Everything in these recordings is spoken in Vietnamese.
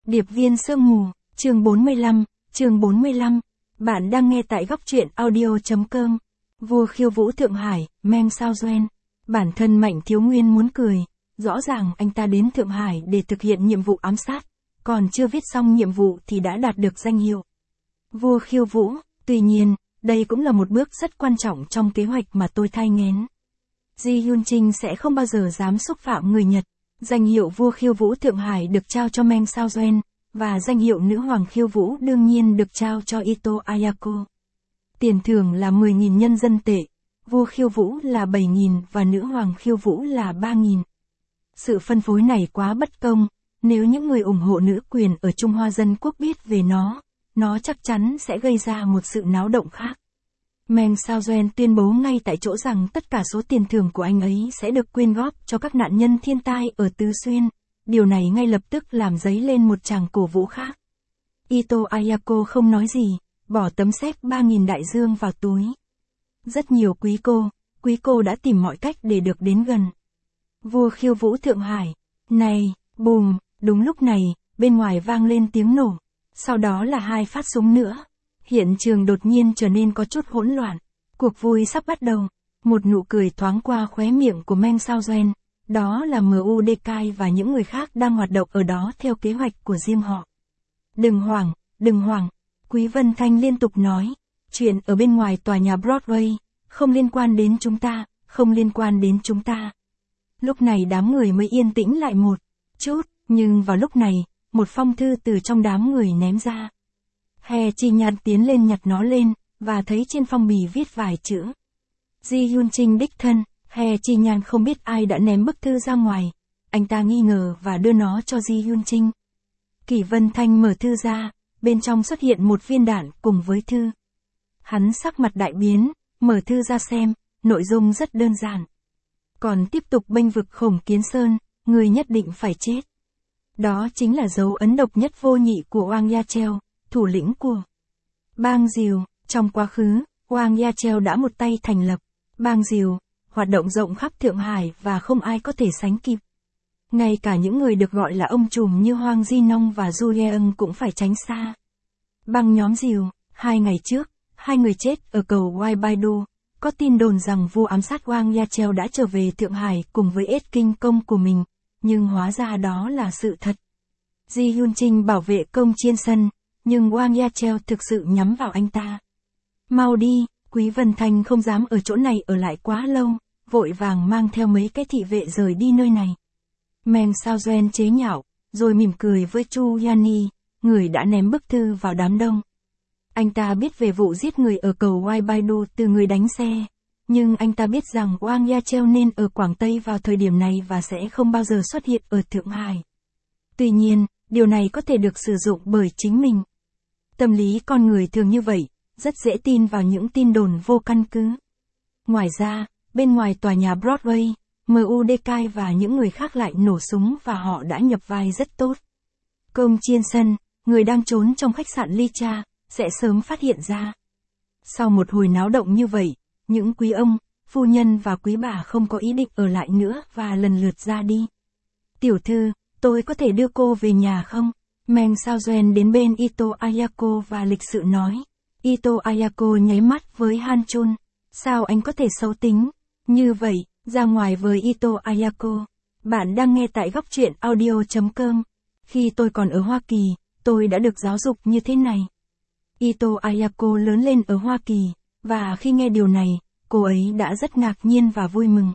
Điệp viên sương mù, chương 45. Bạn đang nghe tại góc truyện audio.com. Vua khiêu vũ Thượng Hải, Meng Sao Duan. Bản thân Mạnh Thiếu Nguyên muốn cười. Rõ ràng anh ta đến Thượng Hải để thực hiện nhiệm vụ ám sát. Còn chưa viết xong nhiệm vụ thì đã đạt được danh hiệu vua khiêu vũ. Tuy nhiên, đây cũng là một bước rất quan trọng trong kế hoạch mà tôi thai nghén. Ji Hyun Trinh sẽ không bao giờ dám xúc phạm người Nhật. Danh hiệu vua khiêu vũ Thượng Hải được trao cho Meng Sao Duan, và danh hiệu nữ hoàng khiêu vũ đương nhiên được trao cho Ito Ayako. Tiền thưởng là 10.000 nhân dân tệ, vua khiêu vũ là 7.000 và nữ hoàng khiêu vũ là 3.000. Sự phân phối này quá bất công, nếu những người ủng hộ nữ quyền ở Trung Hoa Dân Quốc biết về nó chắc chắn sẽ gây ra một sự náo động khác. Meng Sao Duan tuyên bố ngay tại chỗ rằng tất cả số tiền thưởng của anh ấy sẽ được quyên góp cho các nạn nhân thiên tai ở Tứ Xuyên. Điều này ngay lập tức làm dấy lên một tràng cổ vũ khác. Ito Ayako không nói gì, bỏ tấm séc 3.000 đại dương vào túi. Rất nhiều quý cô đã tìm mọi cách để được đến gần vua khiêu vũ Thượng Hải. Này, bùm, đúng lúc này, bên ngoài vang lên tiếng nổ. Sau đó là 2 phát súng nữa. Hiện trường đột nhiên trở nên có chút hỗn loạn. Cuộc vui sắp bắt đầu. Một nụ cười thoáng qua khóe miệng của Meng Sao Duan. Đó là MUDK và những người khác đang hoạt động ở đó theo kế hoạch của riêng họ. Đừng hoảng. Quý Vân Thanh liên tục nói. Chuyện ở bên ngoài tòa nhà Broadway, không liên quan đến chúng ta. Lúc này đám người mới yên tĩnh lại một chút, nhưng vào lúc này, một phong thư từ trong đám người ném ra. He Chi Nhan tiến lên nhặt nó lên, và thấy trên phong bì viết vài chữ. Ji Hyun Trinh đích thân. He Chi Nhan không biết ai đã ném bức thư ra ngoài. Anh ta nghi ngờ và đưa nó cho Ji Hyun Trinh. Kỷ Vân Thanh mở thư ra, bên trong xuất hiện một viên đạn cùng với thư. Hắn sắc mặt đại biến, mở thư ra xem, nội dung rất đơn giản. Còn tiếp tục bênh vực Khổng Kiến Sơn, người nhất định phải chết. Đó chính là dấu ấn độc nhất vô nhị của Wang Yachel, thủ lĩnh của Bang Diều. Trong quá khứ, Wang Yachel đã một tay thành lập Bang Diều, hoạt động rộng khắp Thượng Hải và không ai có thể sánh kịp. Ngay cả những người được gọi là ông trùm như Hoàng Di Nông và Du Yeung cũng phải tránh xa. Băng nhóm Diều. 2 ngày trước, 2 người chết ở cầu Wai Baidu. Có tin đồn rằng vua ám sát Wang Yachel đã trở về Thượng Hải cùng với ết kinh công của mình, nhưng hóa ra đó là sự thật. Ji Hyun Trinh bảo vệ công Chiên Sân, nhưng Wang Yachel thực sự nhắm vào anh ta. Mau đi, Quý Vân Thanh không dám ở chỗ này ở lại quá lâu, vội vàng mang theo mấy cái thị vệ rời đi nơi này. Meng Sao Duan chế nhạo, rồi mỉm cười với Chu Yani, người đã ném bức thư vào đám đông. Anh ta biết về vụ giết người ở cầu Wai Baidu từ người đánh xe, nhưng anh ta biết rằng Wang Yachel nên ở Quảng Tây vào thời điểm này và sẽ không bao giờ xuất hiện ở Thượng Hải. Tuy nhiên, điều này có thể được sử dụng bởi chính mình. Tâm lý con người thường như vậy, rất dễ tin vào những tin đồn vô căn cứ. Ngoài ra, bên ngoài tòa nhà Broadway, MUDK và những người khác lại nổ súng và họ đã nhập vai rất tốt. Công Chiên Sân, người đang trốn trong khách sạn Ly Cha, sẽ sớm phát hiện ra. Sau một hồi náo động như vậy, những quý ông, phu nhân và quý bà không có ý định ở lại nữa và lần lượt ra đi. Tiểu thư, tôi có thể đưa cô về nhà không? Meng Sao Duan đến bên Ito Ayako và lịch sự nói. Ito Ayako nháy mắt với Han Chun. Sao anh có thể xấu tính như vậy? Ra ngoài với Ito Ayako. Bạn đang nghe tại góc truyện audio.com. Khi tôi còn ở Hoa Kỳ, tôi đã được giáo dục như thế này. Ito Ayako lớn lên ở Hoa Kỳ, và khi nghe điều này, cô ấy đã rất ngạc nhiên và vui mừng.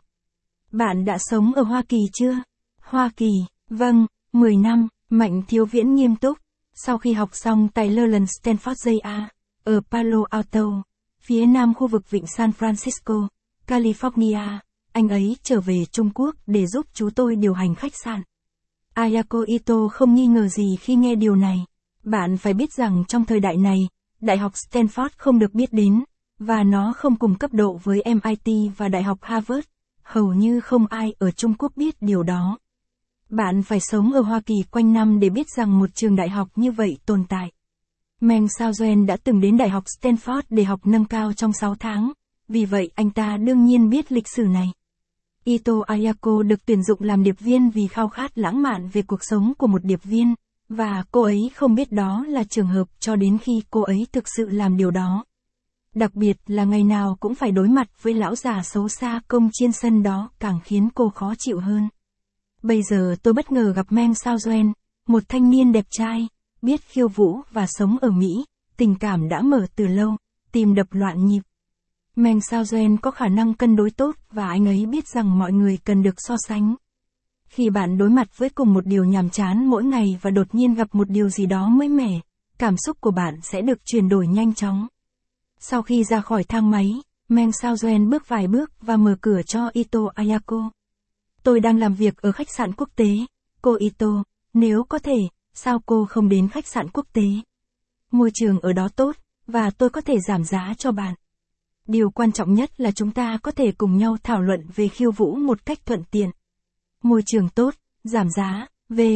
Bạn đã sống ở Hoa Kỳ chưa? Hoa Kỳ, vâng, 10 năm, Mạnh Thiếu Viễn nghiêm túc. Sau khi học xong tại Leland Stanford JA, ở Palo Alto, phía nam khu vực vịnh San Francisco, California, anh ấy trở về Trung Quốc để giúp chú tôi điều hành khách sạn. Ayako Ito không nghi ngờ gì khi nghe điều này. Bạn phải biết rằng trong thời đại này, Đại học Stanford không được biết đến, và nó không cùng cấp độ với MIT và Đại học Harvard. Hầu như không ai ở Trung Quốc biết điều đó. Bạn phải sống ở Hoa Kỳ quanh năm để biết rằng một trường đại học như vậy tồn tại. Meng Sao Duan đã từng đến Đại học Stanford để học nâng cao trong 6 tháng, vì vậy anh ta đương nhiên biết lịch sử này. Ito Ayako được tuyển dụng làm điệp viên vì khao khát lãng mạn về cuộc sống của một điệp viên, và cô ấy không biết đó là trường hợp cho đến khi cô ấy thực sự làm điều đó. Đặc biệt là ngày nào cũng phải đối mặt với lão già xấu xa Công Chiên Sân đó càng khiến cô khó chịu hơn. Bây giờ tôi bất ngờ gặp Meng Shaozuan, một thanh niên đẹp trai, biết khiêu vũ và sống ở Mỹ, tình cảm đã mở từ lâu, tim đập loạn nhịp. Meng Shaozuan có khả năng cân đối tốt và anh ấy biết rằng mọi người cần được so sánh. Khi bạn đối mặt với cùng một điều nhàm chán mỗi ngày và đột nhiên gặp một điều gì đó mới mẻ, cảm xúc của bạn sẽ được chuyển đổi nhanh chóng. Sau khi ra khỏi thang máy, Meng Shaozuan bước vài bước và mở cửa cho Ito Ayako. Tôi đang làm việc ở khách sạn quốc tế, cô Ito, nếu có thể, sao cô không đến khách sạn quốc tế? Môi trường ở đó tốt, và tôi có thể giảm giá cho bạn. Điều quan trọng nhất là chúng ta có thể cùng nhau thảo luận về khiêu vũ một cách thuận tiện. Môi trường tốt, giảm giá,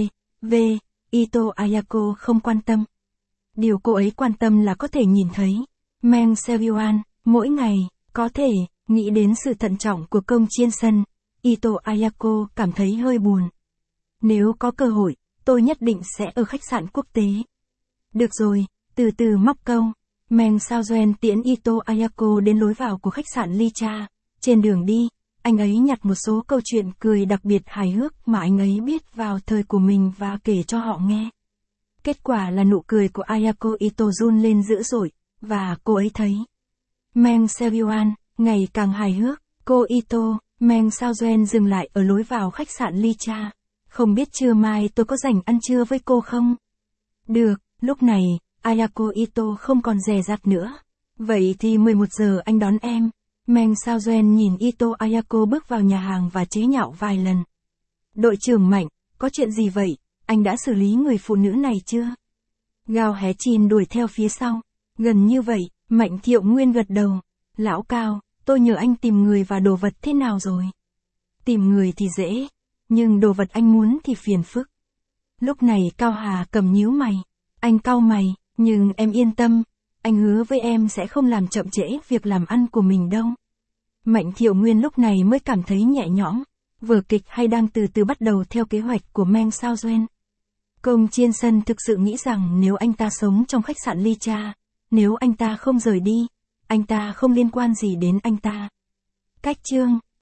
Ito Ayako không quan tâm. Điều cô ấy quan tâm là có thể nhìn thấy Meng Shaozuan mỗi ngày, có thể nghĩ đến sự thận trọng của Công Chiên Sân. Ito Ayako cảm thấy hơi buồn. Nếu có cơ hội, tôi nhất định sẽ ở khách sạn quốc tế. Được rồi, từ từ móc câu. Meng Shaozuan tiễn Ito Ayako đến lối vào của khách sạn Licha. Trên đường đi, anh ấy nhặt một số câu chuyện cười đặc biệt hài hước mà anh ấy biết vào thời của mình và kể cho họ nghe. Kết quả là nụ cười của Ayako Ito run lên dữ dội, và cô ấy thấy Meng Shaozuan ngày càng hài hước. Cô Ito, Meng Shaozuan dừng lại ở lối vào khách sạn Licha. Không biết trưa mai tôi có rảnh ăn trưa với cô không? Được, lúc này, Ayako Ito không còn dè dặt nữa. Vậy thì 11 giờ anh đón em. Meng Shaozuan nhìn Ito Ayako bước vào nhà hàng và chế nhạo vài lần. Đội trưởng Mạnh, có chuyện gì vậy? Anh đã xử lý người phụ nữ này chưa? Gao Hé Chin đuổi theo phía sau. Gần như vậy, Mạnh Thiệu Nguyên gật đầu. Lão Cao, tôi nhờ anh tìm người và đồ vật thế nào rồi? Tìm người thì dễ, nhưng đồ vật anh muốn thì phiền phức. Lúc này Cao Hà cầm nhíu mày. Anh cau mày, nhưng em yên tâm, anh hứa với em sẽ không làm chậm trễ việc làm ăn của mình đâu. Mạnh Thiệu Nguyên lúc này mới cảm thấy nhẹ nhõm, vở kịch hay đang từ từ bắt đầu theo kế hoạch của Meng Shaozuan. Công Chiên Sân thực sự nghĩ rằng nếu anh ta sống trong khách sạn Licha, nếu anh ta không rời đi, anh ta không liên quan gì đến anh ta. Cách chương